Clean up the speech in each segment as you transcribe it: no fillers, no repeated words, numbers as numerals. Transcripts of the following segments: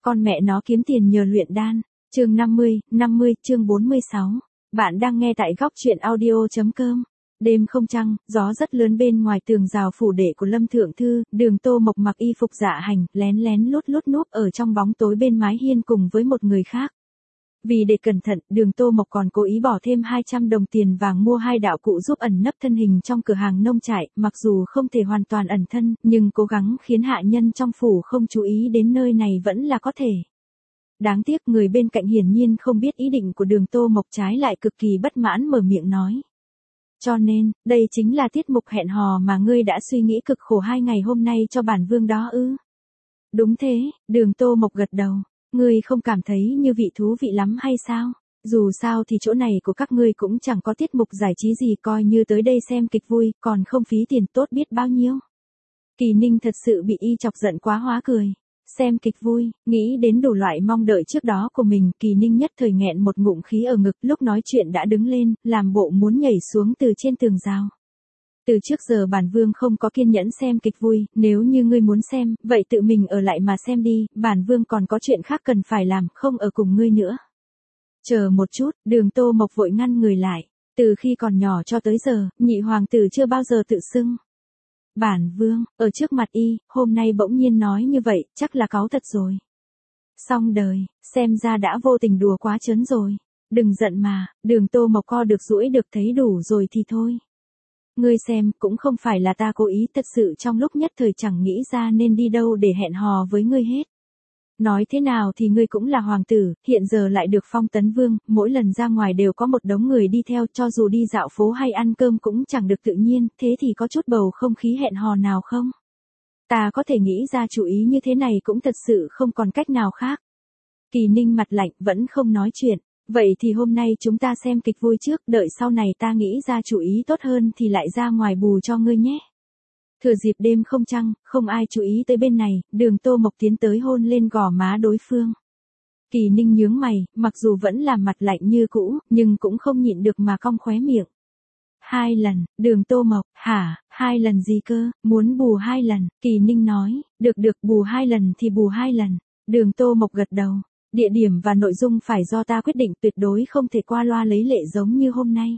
Con mẹ nó kiếm tiền nhờ luyện đan. Chương 50, chương 46. Bạn đang nghe tại góc truyện audio.com. Đêm không trăng, gió rất lớn bên ngoài tường rào phủ đệ của Lâm Thượng Thư, Đường Tô Mộc mặc y phục dạ hành, lén lén lút núp ở trong bóng tối bên mái hiên cùng với một người khác. Vì để cẩn thận, Đường Tô Mộc còn cố ý bỏ thêm 200 đồng tiền vàng mua 2 đạo cụ giúp ẩn nấp thân hình trong cửa hàng nông trại, mặc dù không thể hoàn toàn ẩn thân, nhưng cố gắng khiến hạ nhân trong phủ không chú ý đến nơi này vẫn là có thể. Đáng tiếc người bên cạnh hiển nhiên không biết ý định của Đường Tô Mộc, trái lại cực kỳ bất mãn mở miệng nói. Cho nên, đây chính là tiết mục hẹn hò mà ngươi đã suy nghĩ cực khổ 2 ngày hôm nay cho bản vương đó ư? Đúng thế, Đường Tô Mộc gật đầu. Ngươi không cảm thấy như vị thú vị lắm hay sao? Dù sao thì chỗ này của các ngươi cũng chẳng có tiết mục giải trí gì, coi như tới đây xem kịch vui, còn không phí tiền tốt biết bao nhiêu. Kỳ Ninh thật sự bị y chọc giận quá hóa cười. Xem kịch vui, nghĩ đến đủ loại mong đợi trước đó của mình, Kỳ Ninh nhất thời nghẹn một ngụm khí ở ngực, lúc nói chuyện đã đứng lên, làm bộ muốn nhảy xuống từ trên tường rào. Từ trước giờ bản vương không có kiên nhẫn xem kịch vui, nếu như ngươi muốn xem, vậy tự mình ở lại mà xem đi, bản vương còn có chuyện khác cần phải làm, không ở cùng ngươi nữa. Chờ một chút, Đường Tô Mộc vội ngăn người lại. Từ khi còn nhỏ cho tới giờ, nhị hoàng tử chưa bao giờ tự xưng bản vương, ở trước mặt y, hôm nay bỗng nhiên nói như vậy, chắc là cáu thật rồi. Xong đời, xem ra đã vô tình đùa quá trớn rồi. Đừng giận mà, Đường Tô Mộc co được duỗi được, thấy đủ rồi thì thôi. Ngươi xem, cũng không phải là ta cố ý, thật sự trong lúc nhất thời chẳng nghĩ ra nên đi đâu để hẹn hò với ngươi hết. Nói thế nào thì ngươi cũng là hoàng tử, hiện giờ lại được phong tấn vương, mỗi lần ra ngoài đều có một đống người đi theo, cho dù đi dạo phố hay ăn cơm cũng chẳng được tự nhiên, thế thì có chút bầu không khí hẹn hò nào không? Ta có thể nghĩ ra chủ ý như thế này cũng thật sự không còn cách nào khác. Kỳ Ninh mặt lạnh, vẫn không nói chuyện. Vậy thì hôm nay chúng ta xem kịch vui trước, đợi sau này ta nghĩ ra chủ ý tốt hơn thì lại ra ngoài bù cho ngươi nhé. Thừa dịp đêm không trăng, không ai chú ý tới bên này, Đường Tô Mộc tiến tới hôn lên gò má đối phương. Kỳ Ninh nhướng mày, mặc dù vẫn là mặt lạnh như cũ, nhưng cũng không nhịn được mà cong khóe miệng. 2 lần, Đường Tô Mộc, hả, 2 lần gì cơ, muốn bù 2 lần, Kỳ Ninh nói, được bù 2 lần thì bù 2 lần, Đường Tô Mộc gật đầu. Địa điểm và nội dung phải do ta quyết định, tuyệt đối không thể qua loa lấy lệ giống như hôm nay.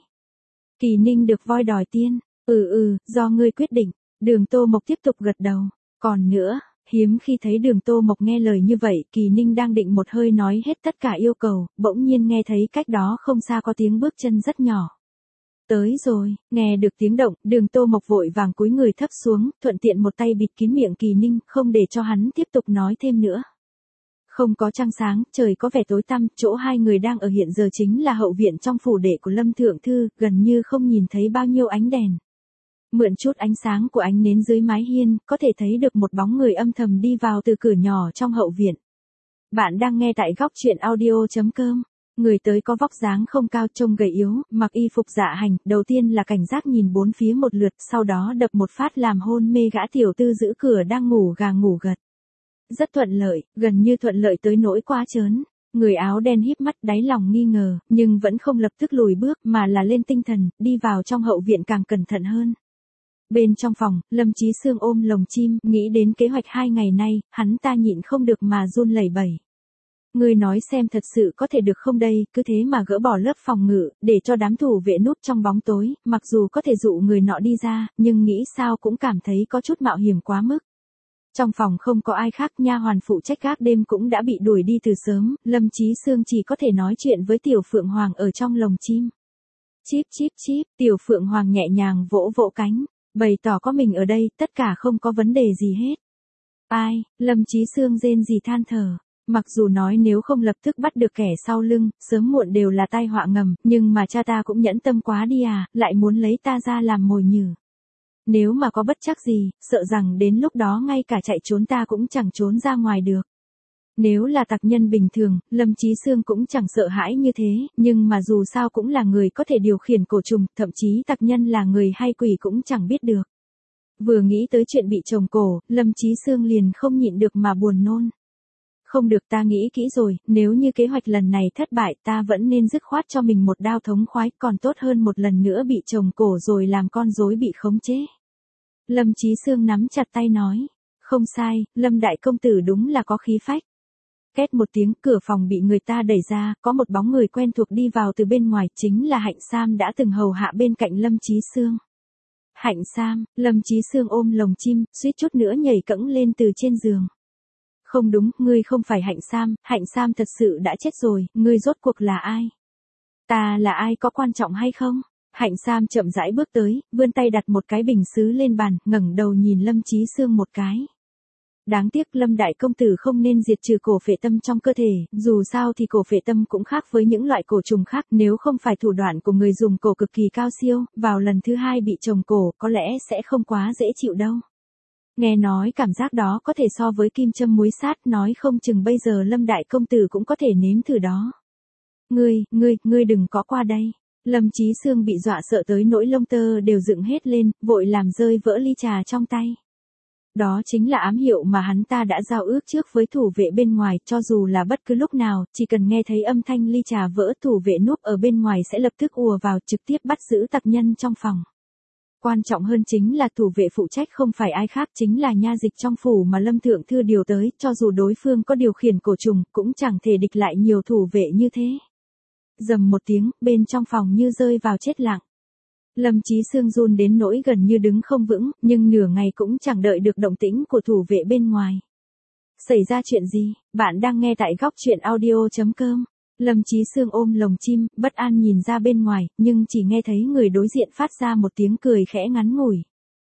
Kỳ Ninh được voi đòi tiên, do ngươi quyết định, Đường Tô Mộc tiếp tục gật đầu. Còn nữa, hiếm khi thấy Đường Tô Mộc nghe lời như vậy, Kỳ Ninh đang định một hơi nói hết tất cả yêu cầu, bỗng nhiên nghe thấy cách đó không xa có tiếng bước chân rất nhỏ. Tới rồi, nghe được tiếng động, Đường Tô Mộc vội vàng cúi người thấp xuống, thuận tiện một tay bịt kín miệng Kỳ Ninh, không để cho hắn tiếp tục nói thêm nữa. Không có trăng sáng, trời có vẻ tối tăm, chỗ hai người đang ở hiện giờ chính là hậu viện trong phủ đệ của Lâm Thượng Thư, gần như không nhìn thấy bao nhiêu ánh đèn. Mượn chút ánh sáng của ánh nến dưới mái hiên, có thể thấy được một bóng người âm thầm đi vào từ cửa nhỏ trong hậu viện. Bạn đang nghe tại góc truyện audio.com. Người tới có vóc dáng không cao, trông gầy yếu, mặc y phục dạ hành, đầu tiên là cảnh giác nhìn bốn phía một lượt, sau đó đập một phát làm hôn mê gã tiểu tư giữ cửa đang ngủ gà ngủ gật. Rất thuận lợi, gần như thuận lợi tới nỗi quá trớn. Người áo đen híp mắt, đáy lòng nghi ngờ, nhưng vẫn không lập tức lùi bước mà là lên tinh thần, đi vào trong hậu viện càng cẩn thận hơn. Bên trong phòng, Lâm Chí Sương ôm lồng chim, nghĩ đến kế hoạch 2 ngày nay, hắn ta nhịn không được mà run lẩy bẩy. Ngươi nói xem thật sự có thể được không đây, cứ thế mà gỡ bỏ lớp phòng ngự, để cho đám thủ vệ núp trong bóng tối, mặc dù có thể dụ người nọ đi ra, nhưng nghĩ sao cũng cảm thấy có chút mạo hiểm quá mức. Trong phòng không có ai khác, nha hoàn phụ trách gác đêm cũng đã bị đuổi đi từ sớm, Lâm Chí Sương chỉ có thể nói chuyện với Tiểu Phượng Hoàng ở trong lồng chim. Chíp chíp chíp, Tiểu Phượng Hoàng nhẹ nhàng vỗ vỗ cánh, bày tỏ có mình ở đây, tất cả không có vấn đề gì hết. Ai, Lâm Chí Sương rên rỉ than thở. Mặc dù nói nếu không lập tức bắt được kẻ sau lưng, sớm muộn đều là tai họa ngầm, nhưng mà cha ta cũng nhẫn tâm quá đi à, lại muốn lấy ta ra làm mồi nhử. Nếu mà có bất trắc gì, sợ rằng đến lúc đó ngay cả chạy trốn ta cũng chẳng trốn ra ngoài được. Nếu là tặc nhân bình thường, Lâm Chí Sương cũng chẳng sợ hãi như thế, nhưng mà dù sao cũng là người có thể điều khiển cổ trùng, thậm chí tặc nhân là người hay quỷ cũng chẳng biết được. Vừa nghĩ tới chuyện bị trồng cổ, Lâm Chí Sương liền không nhịn được mà buồn nôn. Không được, ta nghĩ kỹ rồi, nếu như kế hoạch lần này thất bại ta vẫn nên dứt khoát cho mình một đao thống khoái, còn tốt hơn một lần nữa bị trồng cổ rồi làm con rối bị khống chế. Lâm Chí Sương nắm chặt tay nói, không sai, Lâm đại công tử đúng là có khí phách. Két một tiếng, cửa phòng bị người ta đẩy ra, có một bóng người quen thuộc đi vào từ bên ngoài, chính là Hạnh Sam đã từng hầu hạ bên cạnh Lâm Chí Xương. Hạnh Sam, Lâm Chí Xương ôm lồng chim, suýt chút nữa nhảy cẫng lên từ trên giường. Không đúng, ngươi không phải Hạnh Sam thật sự đã chết rồi, ngươi rốt cuộc là ai? Ta là ai có quan trọng hay không? Hạnh Sam chậm rãi bước tới, vươn tay đặt một cái bình sứ lên bàn, ngẩng đầu nhìn Lâm Chí Xương một cái. Đáng tiếc Lâm đại công tử không nên diệt trừ cổ phệ tâm trong cơ thể, dù sao thì cổ phệ tâm cũng khác với những loại cổ trùng khác, nếu không phải thủ đoạn của người dùng cổ cực kỳ cao siêu, vào lần thứ hai bị trồng cổ có lẽ sẽ không quá dễ chịu đâu. Nghe nói cảm giác đó có thể so với kim châm muối sát, nói không chừng bây giờ Lâm đại công tử cũng có thể nếm thử đó. Ngươi đừng có qua đây. Lâm Chí Xương bị dọa sợ tới nỗi lông tơ đều dựng hết lên, vội làm rơi vỡ ly trà trong tay. Đó chính là ám hiệu mà hắn ta đã giao ước trước với thủ vệ bên ngoài, cho dù là bất cứ lúc nào, chỉ cần nghe thấy âm thanh ly trà vỡ, thủ vệ núp ở bên ngoài sẽ lập tức ùa vào trực tiếp bắt giữ tặc nhân trong phòng. Quan trọng hơn chính là thủ vệ phụ trách không phải ai khác, chính là nha dịch trong phủ mà Lâm Thượng Thư điều tới, cho dù đối phương có điều khiển cổ trùng, cũng chẳng thể địch lại nhiều thủ vệ như thế. Rầm một tiếng, bên trong phòng như rơi vào chết lặng. Lâm Chí Xương run đến nỗi gần như đứng không vững, nhưng nửa ngày cũng chẳng đợi được động tĩnh của thủ vệ bên ngoài. Xảy ra chuyện gì? Bạn đang nghe tại góc truyện audio.com. Lâm Chí Xương ôm lồng chim, bất an nhìn ra bên ngoài, nhưng chỉ nghe thấy người đối diện phát ra một tiếng cười khẽ ngắn ngủi.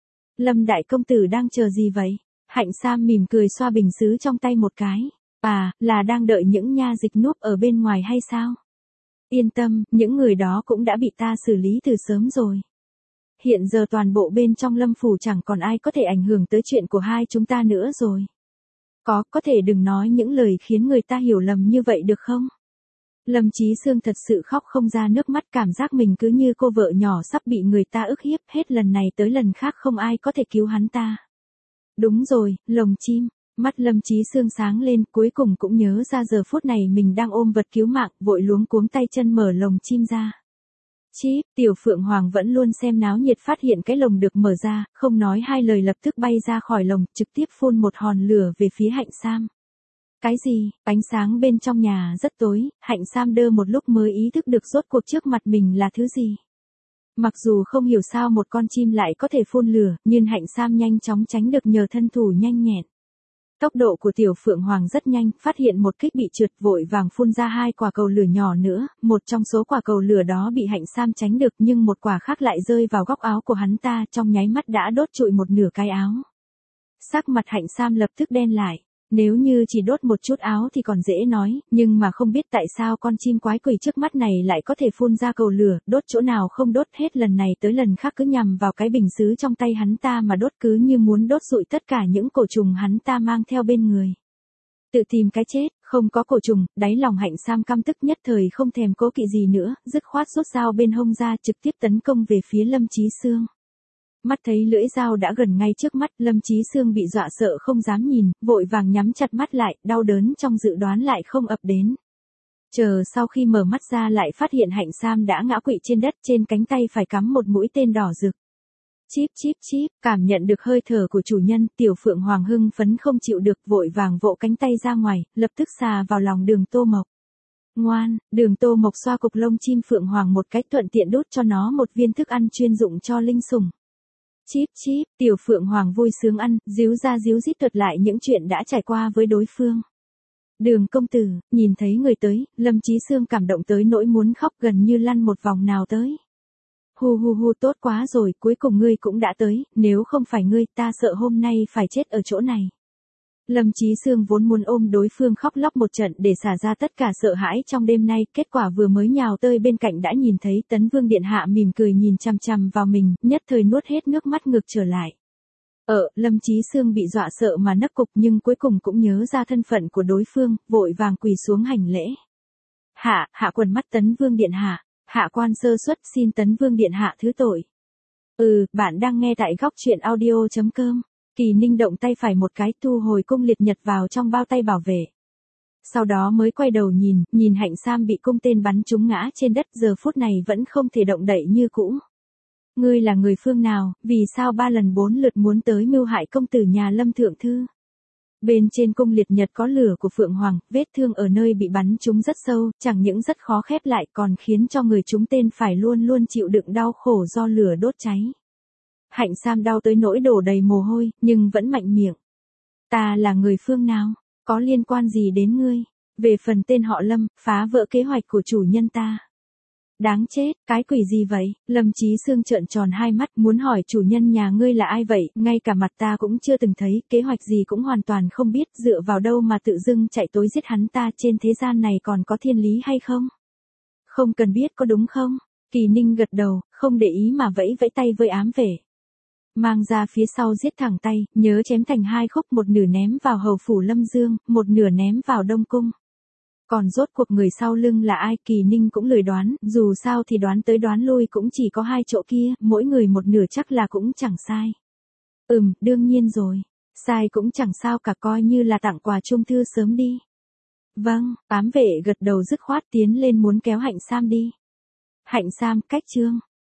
Lâm đại công tử đang chờ gì vậy? Hạnh Sam mỉm cười xoa bình sứ trong tay một cái. À, là đang đợi những nha dịch núp ở bên ngoài hay sao? Yên tâm, những người đó cũng đã bị ta xử lý từ sớm rồi. Hiện giờ toàn bộ bên trong Lâm phủ chẳng còn ai có thể ảnh hưởng tới chuyện của hai chúng ta nữa rồi. Có thể đừng nói những lời khiến người ta hiểu lầm như vậy được không? Lâm Chí Xương thật sự khóc không ra nước mắt, cảm giác mình cứ như cô vợ nhỏ sắp bị người ta ức hiếp, hết lần này tới lần khác không ai có thể cứu hắn ta. Đúng rồi, lồng chim. Mắt Lâm Chí Xương sáng lên, cuối cùng cũng nhớ ra giờ phút này mình đang ôm vật cứu mạng, vội luống cuống tay chân mở lồng chim ra. Chíp, Tiểu Phượng Hoàng vẫn luôn xem náo nhiệt, phát hiện cái lồng được mở ra, không nói hai lời lập tức bay ra khỏi lồng, trực tiếp phun một hòn lửa về phía Hạnh Sam. Cái gì? Ánh sáng bên trong nhà rất tối, Hạnh Sam đơ một lúc mới ý thức được rốt cuộc trước mặt mình là thứ gì. Mặc dù không hiểu sao một con chim lại có thể phun lửa, nhưng Hạnh Sam nhanh chóng tránh được nhờ thân thủ nhanh nhẹn. Tốc độ của Tiểu Phượng Hoàng rất nhanh, phát hiện một kích bị trượt, vội vàng phun ra hai quả cầu lửa nhỏ nữa, một trong số quả cầu lửa đó bị Hạnh Sam tránh được, nhưng một quả khác lại rơi vào góc áo của hắn ta, trong nháy mắt đã đốt trụi một nửa cái áo. Sắc mặt Hạnh Sam lập tức đen lại. Nếu như chỉ đốt một chút áo thì còn dễ nói, nhưng mà không biết tại sao con chim quái quỷ trước mắt này lại có thể phun ra cầu lửa, đốt chỗ nào không đốt, hết lần này tới lần khác cứ nhằm vào cái bình sứ trong tay hắn ta mà đốt, cứ như muốn đốt rụi tất cả những cổ trùng hắn ta mang theo bên người. Tự tìm cái chết, không có cổ trùng, đáy lòng Hạnh Sam căm tức, nhất thời không thèm cố kỵ gì nữa, dứt khoát rút dao bên hông ra, trực tiếp tấn công về phía Lâm Chí Xương. Mắt thấy lưỡi dao đã gần ngay trước mắt, Lâm Chí Xương bị dọa sợ không dám nhìn, vội vàng nhắm chặt mắt lại, đau đớn trong dự đoán lại không ập đến. Chờ sau khi mở mắt ra lại phát hiện Hạnh Sam đã ngã quỵ trên đất, trên cánh tay phải cắm một mũi tên đỏ rực. Chíp chíp chíp, cảm nhận được hơi thở của chủ nhân, Tiểu Phượng Hoàng hưng phấn không chịu được, vội vàng vỗ cánh tay ra ngoài, lập tức xà vào lòng Đường Tô Mộc. Ngoan, Đường Tô Mộc xoa cục lông chim Phượng Hoàng một cách, thuận tiện đút cho nó một viên thức ăn chuyên dụng cho linh sủng. Chíp chíp, Tiểu Phượng Hoàng vui sướng ăn, díu ra díu dít thuật lại những chuyện đã trải qua với đối phương. Đường công tử, nhìn thấy người tới, Lâm Chí Xương cảm động tới nỗi muốn khóc, gần như lăn một vòng nào tới. Hu, tốt quá rồi, cuối cùng ngươi cũng đã tới, nếu không phải ngươi, ta sợ hôm nay phải chết ở chỗ này. Lâm Chí Xương vốn muốn ôm đối phương khóc lóc một trận để xả ra tất cả sợ hãi trong đêm nay, kết quả vừa mới nhào tới bên cạnh đã nhìn thấy Tấn Vương điện hạ mỉm cười nhìn chằm chằm vào mình, nhất thời nuốt hết nước mắt ngược trở lại. Lâm Chí Xương bị dọa sợ mà nấc cục, nhưng cuối cùng cũng nhớ ra thân phận của đối phương, vội vàng quỳ xuống hành lễ. Hạ quần mắt Tấn Vương điện hạ, hạ quan sơ suất, xin Tấn Vương điện hạ thứ tội. Bạn đang nghe tại góc truyện audio.com. Kỳ Ninh động tay phải một cái, thu hồi cung liệt nhật vào trong bao tay bảo vệ. Sau đó mới quay đầu nhìn Hạnh Sam bị cung tên bắn trúng ngã trên đất, giờ phút này vẫn không thể động đậy như cũ. Ngươi là người phương nào, vì sao 3 lần 4 lượt muốn tới mưu hại công tử nhà Lâm thượng thư? Bên trên cung liệt nhật có lửa của Phượng Hoàng, vết thương ở nơi bị bắn trúng rất sâu, chẳng những rất khó khép lại còn khiến cho người trúng tên phải luôn luôn chịu đựng đau khổ do lửa đốt cháy. Hạnh Sam đau tới nỗi đổ đầy mồ hôi, nhưng vẫn mạnh miệng. Ta là người phương nào? Có liên quan gì đến ngươi? Về phần tên họ Lâm, phá vỡ kế hoạch của chủ nhân ta. Đáng chết, cái quỷ gì vậy? Lâm Chí Sương trợn tròn hai mắt muốn hỏi chủ nhân nhà ngươi là ai vậy, ngay cả mặt ta cũng chưa từng thấy, kế hoạch gì cũng hoàn toàn không biết, dựa vào đâu mà tự dưng chạy tối giết hắn ta, trên thế gian này còn có thiên lý hay không? Không cần biết có đúng không? Kỳ Ninh gật đầu, không để ý mà vẫy vẫy tay với ám vệ. Mang ra phía sau giết thẳng tay, nhớ chém thành hai khúc, một nửa ném vào hầu phủ Lâm Dương, một nửa ném vào Đông Cung. Còn rốt cuộc người sau lưng là ai, Kỳ Ninh cũng lười đoán, dù sao thì đoán tới đoán lui cũng chỉ có hai chỗ kia, mỗi người một nửa chắc là cũng chẳng sai. Đương nhiên rồi. Sai cũng chẳng sao cả, coi như là tặng quà trung thư sớm đi. Vâng, ám vệ gật đầu dứt khoát tiến lên muốn kéo Hạnh Sam đi. Hạnh Sam, cách chương.